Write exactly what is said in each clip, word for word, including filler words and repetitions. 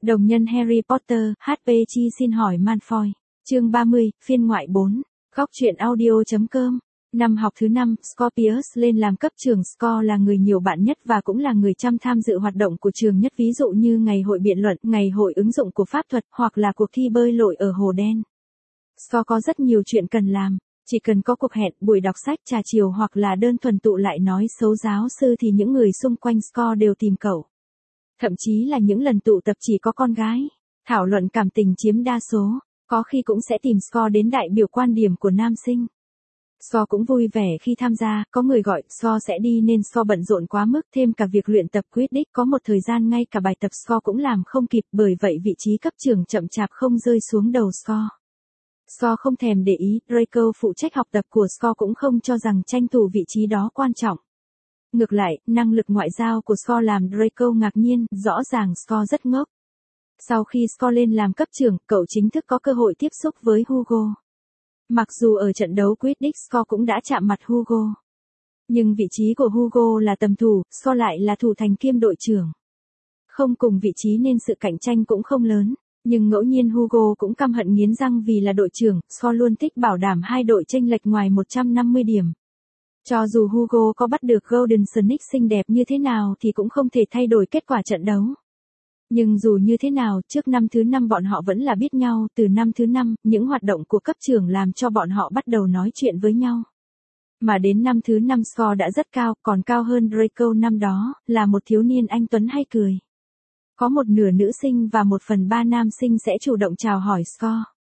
Đồng nhân Harry Potter, hát pê Chi xin hỏi Malfoy. Chương ba mươi, phiên ngoại bốn. Góc truyện audio.com. Năm học thứ năm, Scorpius lên làm cấp trưởng. Scor là người nhiều bạn nhất và cũng là người chăm tham dự hoạt động của trường nhất, ví dụ như ngày hội biện luận, ngày hội ứng dụng của pháp thuật hoặc là cuộc thi bơi lội ở Hồ Đen. Scor có rất nhiều chuyện cần làm. Chỉ cần có cuộc hẹn, buổi đọc sách, trà chiều hoặc là đơn thuần tụ lại nói xấu giáo sư thì những người xung quanh Scor đều tìm cậu. Thậm chí là những lần tụ tập chỉ có con gái, thảo luận cảm tình chiếm đa số, có khi cũng sẽ tìm Scor đến đại biểu quan điểm của nam sinh. Scor cũng vui vẻ khi tham gia, có người gọi Scor sẽ đi nên Scor bận rộn quá mức, thêm cả việc luyện tập Quidditch, có một thời gian ngay cả bài tập Scor cũng làm không kịp, bởi vậy vị trí cấp trưởng chậm chạp không rơi xuống đầu Scor. Scor không thèm để ý, Draco phụ trách học tập của Scor cũng không cho rằng tranh thủ vị trí đó quan trọng. Ngược lại, năng lực ngoại giao của Scor làm Draco ngạc nhiên, rõ ràng Scor rất ngốc. Sau khi Scor lên làm cấp trưởng, cậu chính thức có cơ hội tiếp xúc với Hugo. Mặc dù ở trận đấu Quidditch Scor cũng đã chạm mặt Hugo. Nhưng vị trí của Hugo là tầm thủ, Scor lại là thủ thành kiêm đội trưởng. Không cùng vị trí nên sự cạnh tranh cũng không lớn. Nhưng ngẫu nhiên Hugo cũng căm hận nghiến răng vì là đội trưởng, Scor luôn thích bảo đảm hai đội chênh lệch ngoài một trăm năm mươi điểm. Cho dù Hugo có bắt được Golden Snake xinh đẹp như thế nào thì cũng không thể thay đổi kết quả trận đấu. Nhưng dù như thế nào, trước năm thứ năm bọn họ vẫn là biết nhau, từ năm thứ năm, những hoạt động của cấp trưởng làm cho bọn họ bắt đầu nói chuyện với nhau. Mà đến năm thứ năm Scor đã rất cao, còn cao hơn Draco năm đó, là một thiếu niên anh tuấn hay cười. Có một nửa nữ sinh và một phần ba nam sinh sẽ chủ động chào hỏi Scor.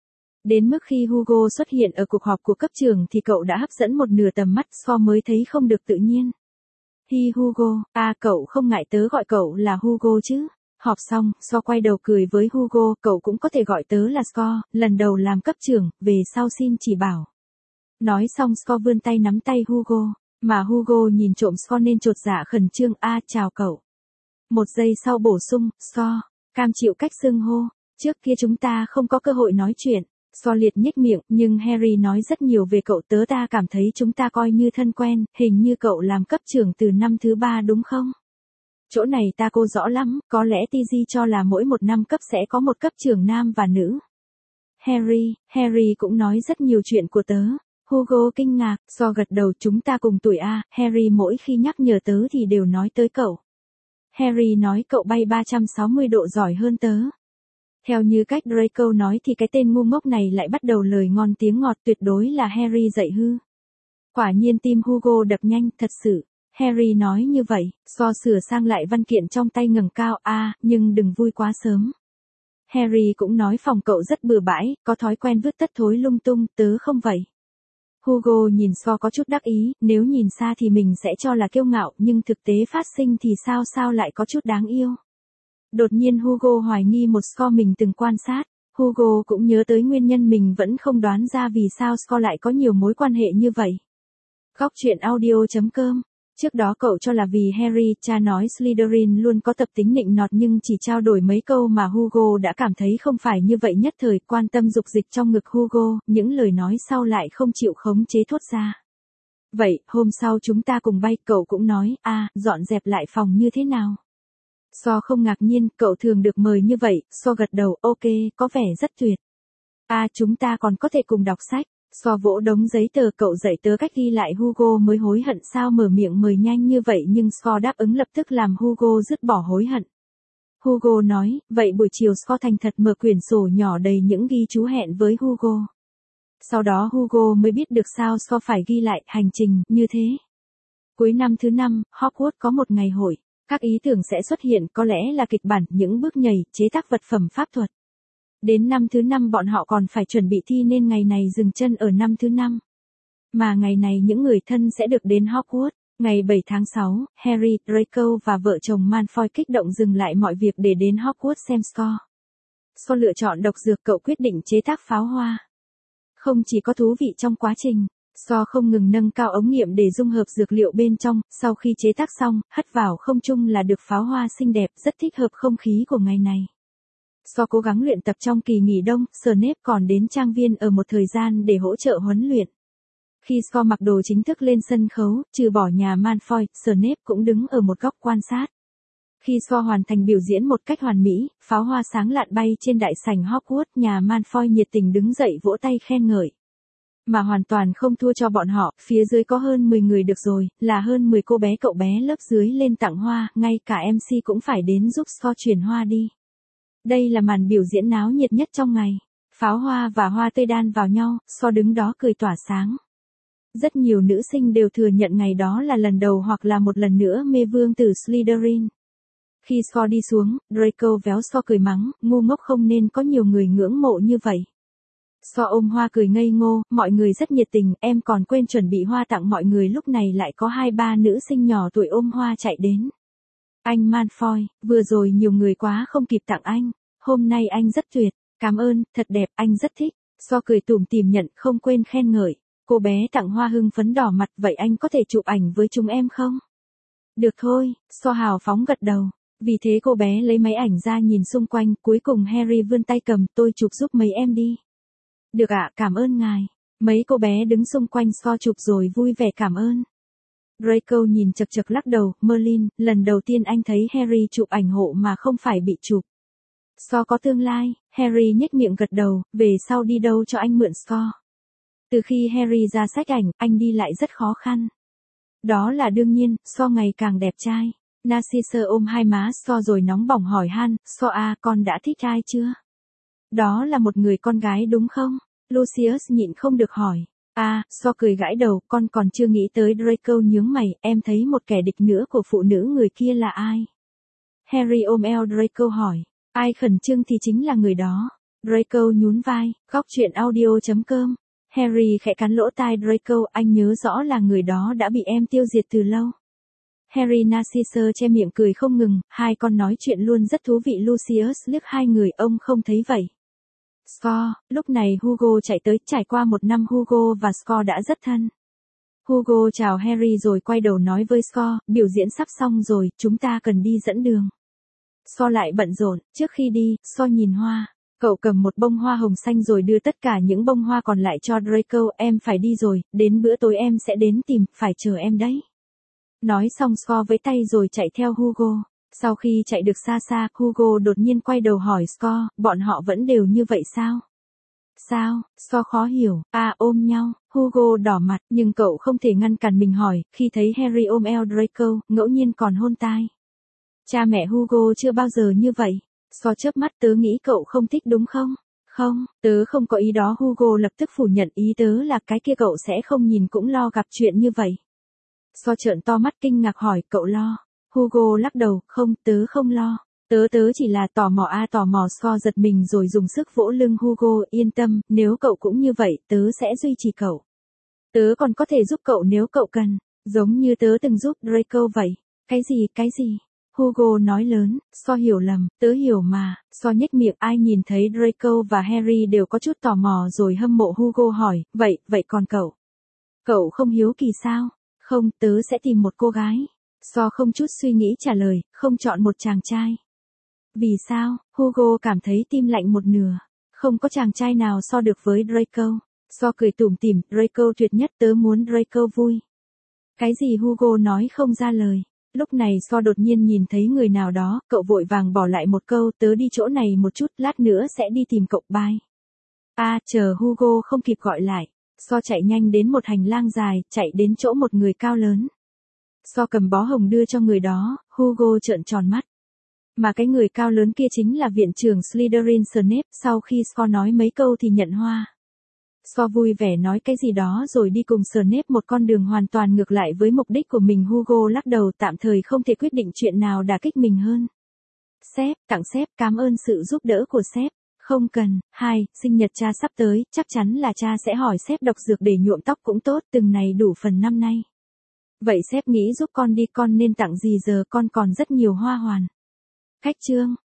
Đến mức khi Hugo xuất hiện ở cuộc họp của cấp trường thì cậu đã hấp dẫn một nửa tầm mắt, Scor mới thấy không được tự nhiên. Hi Hugo, à cậu không ngại tớ gọi cậu là Hugo chứ? Họp xong, Scor quay đầu cười với Hugo, cậu cũng có thể gọi tớ là Scor, lần đầu làm cấp trưởng, về sau xin chỉ bảo. Nói xong Scor vươn tay nắm tay Hugo, mà Hugo nhìn trộm Scor nên chột dạ khẩn trương, a à, chào cậu. Một giây sau bổ sung, Scor, cam chịu cách xưng hô, trước kia chúng ta không có cơ hội nói chuyện. Scor liệt nhếch miệng, nhưng Harry nói rất nhiều về cậu, tớ ta cảm thấy chúng ta coi như thân quen, hình như cậu làm cấp trưởng từ năm thứ ba đúng không? Chỗ này ta cô rõ lắm, có lẽ tê giê cho là mỗi một năm cấp sẽ có một cấp trưởng nam và nữ. Harry, Harry cũng nói rất nhiều chuyện của tớ. Hugo kinh ngạc, Scor gật đầu, chúng ta cùng tuổi a, Harry mỗi khi nhắc nhở tớ thì đều nói tới cậu. Harry nói cậu bay ba trăm sáu mươi độ giỏi hơn tớ. Theo như cách Draco nói thì cái tên ngu ngốc này lại bắt đầu lời ngon tiếng ngọt, tuyệt đối là Harry dạy hư. Quả nhiên tim Hugo đập nhanh, thật sự. Harry nói như vậy, Scor sửa sang lại văn kiện trong tay ngẩng cao, a, à, nhưng đừng vui quá sớm. Harry cũng nói phòng cậu rất bừa bãi, có thói quen vứt tất thối lung tung, tớ không vậy. Hugo nhìn Scor có chút đắc ý, nếu nhìn xa thì mình sẽ cho là kiêu ngạo, nhưng thực tế phát sinh thì sao sao lại có chút đáng yêu. Đột nhiên Hugo hoài nghi một Scor mình từng quan sát. Hugo cũng nhớ tới nguyên nhân mình vẫn không đoán ra vì sao Scor lại có nhiều mối quan hệ như vậy. Góc truyện audio.com. Trước đó cậu cho là vì Harry, cha nói Slytherin luôn có tập tính nịnh nọt, nhưng chỉ trao đổi mấy câu mà Hugo đã cảm thấy không phải như vậy, nhất thời quan tâm dục dịch trong ngực Hugo, những lời nói sau lại không chịu khống chế thốt ra. Vậy, hôm sau chúng ta cùng bay, cậu cũng nói, a, à, dọn dẹp lại phòng như thế nào? Scor không ngạc nhiên, cậu thường được mời như vậy, Scor gật đầu, ok, có vẻ rất tuyệt. A, à, chúng ta còn có thể cùng đọc sách. Scor vỗ đống giấy tờ, cậu dạy tớ cách ghi lại, Hugo mới hối hận sao mở miệng mời nhanh như vậy, nhưng Scor đáp ứng lập tức làm Hugo dứt bỏ hối hận. Hugo nói, vậy buổi chiều Scor thành thật mở quyển sổ nhỏ đầy những ghi chú hẹn với Hugo. Sau đó Hugo mới biết được sao Scor phải ghi lại hành trình như thế. Cuối năm thứ năm, Hogwarts có một ngày hội. Các ý tưởng sẽ xuất hiện, có lẽ là kịch bản, những bước nhảy, chế tác vật phẩm pháp thuật. Đến năm thứ năm bọn họ còn phải chuẩn bị thi nên ngày này dừng chân ở năm thứ năm. Mà ngày này những người thân sẽ được đến Hogwarts. Ngày bảy tháng sáu, Harry, Draco và vợ chồng Malfoy kích động dừng lại mọi việc để đến Hogwarts xem Scor. Scor lựa chọn độc dược, cậu quyết định chế tác pháo hoa. Không chỉ có thú vị trong quá trình, Scor không ngừng nâng cao ống nghiệm để dung hợp dược liệu bên trong, sau khi chế tác xong, hất vào không trung là được pháo hoa xinh đẹp, rất thích hợp không khí của ngày này. Scor cố gắng luyện tập trong kỳ nghỉ đông, Snape còn đến trang viên ở một thời gian để hỗ trợ huấn luyện. Khi Scor mặc đồ chính thức lên sân khấu, trừ bỏ nhà Malfoy, Snape cũng đứng ở một góc quan sát. Khi Scott hoàn thành biểu diễn một cách hoàn mỹ, pháo hoa sáng lạn bay trên đại sảnh Hogwarts, nhà Malfoy nhiệt tình đứng dậy vỗ tay khen ngợi. Mà hoàn toàn không thua cho bọn họ, phía dưới có hơn mười người được rồi, là hơn mười cô bé cậu bé lớp dưới lên tặng hoa, ngay cả em xê cũng phải đến giúp Scott chuyển hoa đi. Đây là màn biểu diễn náo nhiệt nhất trong ngày. Pháo hoa và hoa tươi đan vào nhau, Scott đứng đó cười tỏa sáng. Rất nhiều nữ sinh đều thừa nhận ngày đó là lần đầu hoặc là một lần nữa mê vương tử Slytherin. Khi Scott đi xuống, Draco véo Scott cười mắng, ngu ngốc không nên có nhiều người ngưỡng mộ như vậy. Scott ôm hoa cười ngây ngô, mọi người rất nhiệt tình, em còn quên chuẩn bị hoa tặng mọi người, lúc này lại có hai ba nữ sinh nhỏ tuổi ôm hoa chạy đến. Anh Malfoy, vừa rồi nhiều người quá không kịp tặng anh, hôm nay anh rất tuyệt, cảm ơn, thật đẹp, anh rất thích. Scott cười tủm tỉm nhận, không quên khen ngợi. Cô bé tặng hoa hưng phấn đỏ mặt, vậy anh có thể chụp ảnh với chúng em không? Được thôi, Scott hào phóng gật đầu. Vì thế cô bé lấy máy ảnh ra nhìn xung quanh, cuối cùng Harry vươn tay cầm, tôi chụp giúp mấy em đi. Được ạ, cảm ơn ngài. Mấy cô bé đứng xung quanh Scott chụp rồi vui vẻ cảm ơn. Draco nhìn chật chật lắc đầu, Merlin, lần đầu tiên anh thấy Harry chụp ảnh hộ mà không phải bị chụp. Scott có tương lai, Harry nhếch miệng gật đầu, về sau đi đâu cho anh mượn Scott. Từ khi Harry ra sách ảnh, anh đi lại rất khó khăn. Đó là đương nhiên, Scott ngày càng đẹp trai. Narcissa ôm hai má Scott rồi nóng bỏng hỏi han, Scott à, con đã thích ai chưa? Đó là một người con gái đúng không? Lucius nhịn không được hỏi. À, Scott cười gãi đầu, con còn chưa nghĩ tới. Draco nhướng mày, em thấy một kẻ địch nữa của phụ nữ người kia là ai? Harry ôm eo Draco hỏi. Ai khẩn trương thì chính là người đó. Draco nhún vai, góc truyện audio chấm com. Harry khẽ cắn lỗ tai Draco, anh nhớ rõ là người đó đã bị em tiêu diệt từ lâu. Harry Narcissa che miệng cười không ngừng, hai con nói chuyện luôn rất thú vị. Lucius liếc hai người, ông không thấy vậy. Scott, lúc này Hugo chạy tới, trải qua một năm Hugo và Scott đã rất thân. Hugo chào Harry rồi quay đầu nói với Scott, biểu diễn sắp xong rồi, chúng ta cần đi dẫn đường. Scott lại bận rộn, trước khi đi, Scott nhìn hoa. Cậu cầm một bông hoa hồng xanh rồi đưa tất cả những bông hoa còn lại cho Draco, em phải đi rồi, đến bữa tối em sẽ đến tìm, phải chờ em đấy. Nói xong Scott với tay rồi chạy theo Hugo. Sau khi chạy được xa xa, Hugo đột nhiên quay đầu hỏi Scott, bọn họ vẫn đều như vậy sao? Sao? Scott khó hiểu, à ôm nhau, Hugo đỏ mặt, nhưng cậu không thể ngăn cản mình hỏi, khi thấy Harry ôm eo Draco, ngẫu nhiên còn hôn tai. Cha mẹ Hugo chưa bao giờ như vậy. Scott chớp mắt, tớ nghĩ cậu không thích đúng không? Không, tớ không có ý đó. Hugo lập tức phủ nhận, ý tớ là cái kia cậu sẽ không nhìn cũng lo gặp chuyện như vậy. Scott trợn to mắt kinh ngạc hỏi, cậu lo? Hugo lắc đầu, không, tớ không lo. Tớ tớ chỉ là tò mò a à, tò mò. Scott giật mình rồi dùng sức vỗ lưng Hugo, yên tâm, nếu cậu cũng như vậy, tớ sẽ duy trì cậu. Tớ còn có thể giúp cậu nếu cậu cần, giống như tớ từng giúp Draco vậy. Cái gì, cái gì? Hugo nói lớn, Scott hiểu lầm, tớ hiểu mà. Scott nhếch miệng, ai nhìn thấy Draco và Harry đều có chút tò mò rồi hâm mộ. Hugo hỏi, vậy, vậy còn cậu? Cậu không hiếu kỳ sao? Không, tớ sẽ tìm một cô gái. Scott không chút suy nghĩ trả lời, không chọn một chàng trai. Vì sao? Hugo cảm thấy tim lạnh một nửa. Không có chàng trai nào so được với Draco. Scott cười tủm tỉm, Draco tuyệt nhất, tớ muốn Draco vui. Cái gì? Hugo nói không ra lời. Lúc này Scott đột nhiên nhìn thấy người nào đó, cậu vội vàng bỏ lại một câu, tớ đi chỗ này một chút, lát nữa sẽ đi tìm cậu, bye. À, chờ. Hugo không kịp gọi lại. Scott chạy nhanh đến một hành lang dài, chạy đến chỗ một người cao lớn. Scott cầm bó hồng đưa cho người đó, Hugo trợn tròn mắt. Mà cái người cao lớn kia chính là viện trưởng Slytherin Snape. Sau khi Scott nói mấy câu thì nhận hoa. Scott vui vẻ nói cái gì đó rồi đi cùng Snape một con đường hoàn toàn ngược lại với mục đích của mình. Hugo lắc đầu, tạm thời không thể quyết định chuyện nào đả kích mình hơn. Sếp, tặng sếp, cảm ơn sự giúp đỡ của sếp. Không cần. Hai, sinh nhật cha sắp tới, chắc chắn là cha sẽ hỏi sếp độc dược để nhuộm tóc cũng tốt, từng này đủ phần năm nay. Vậy sếp nghĩ giúp con đi, con nên tặng gì giờ, con còn rất nhiều hoa hoàn. Khách trương.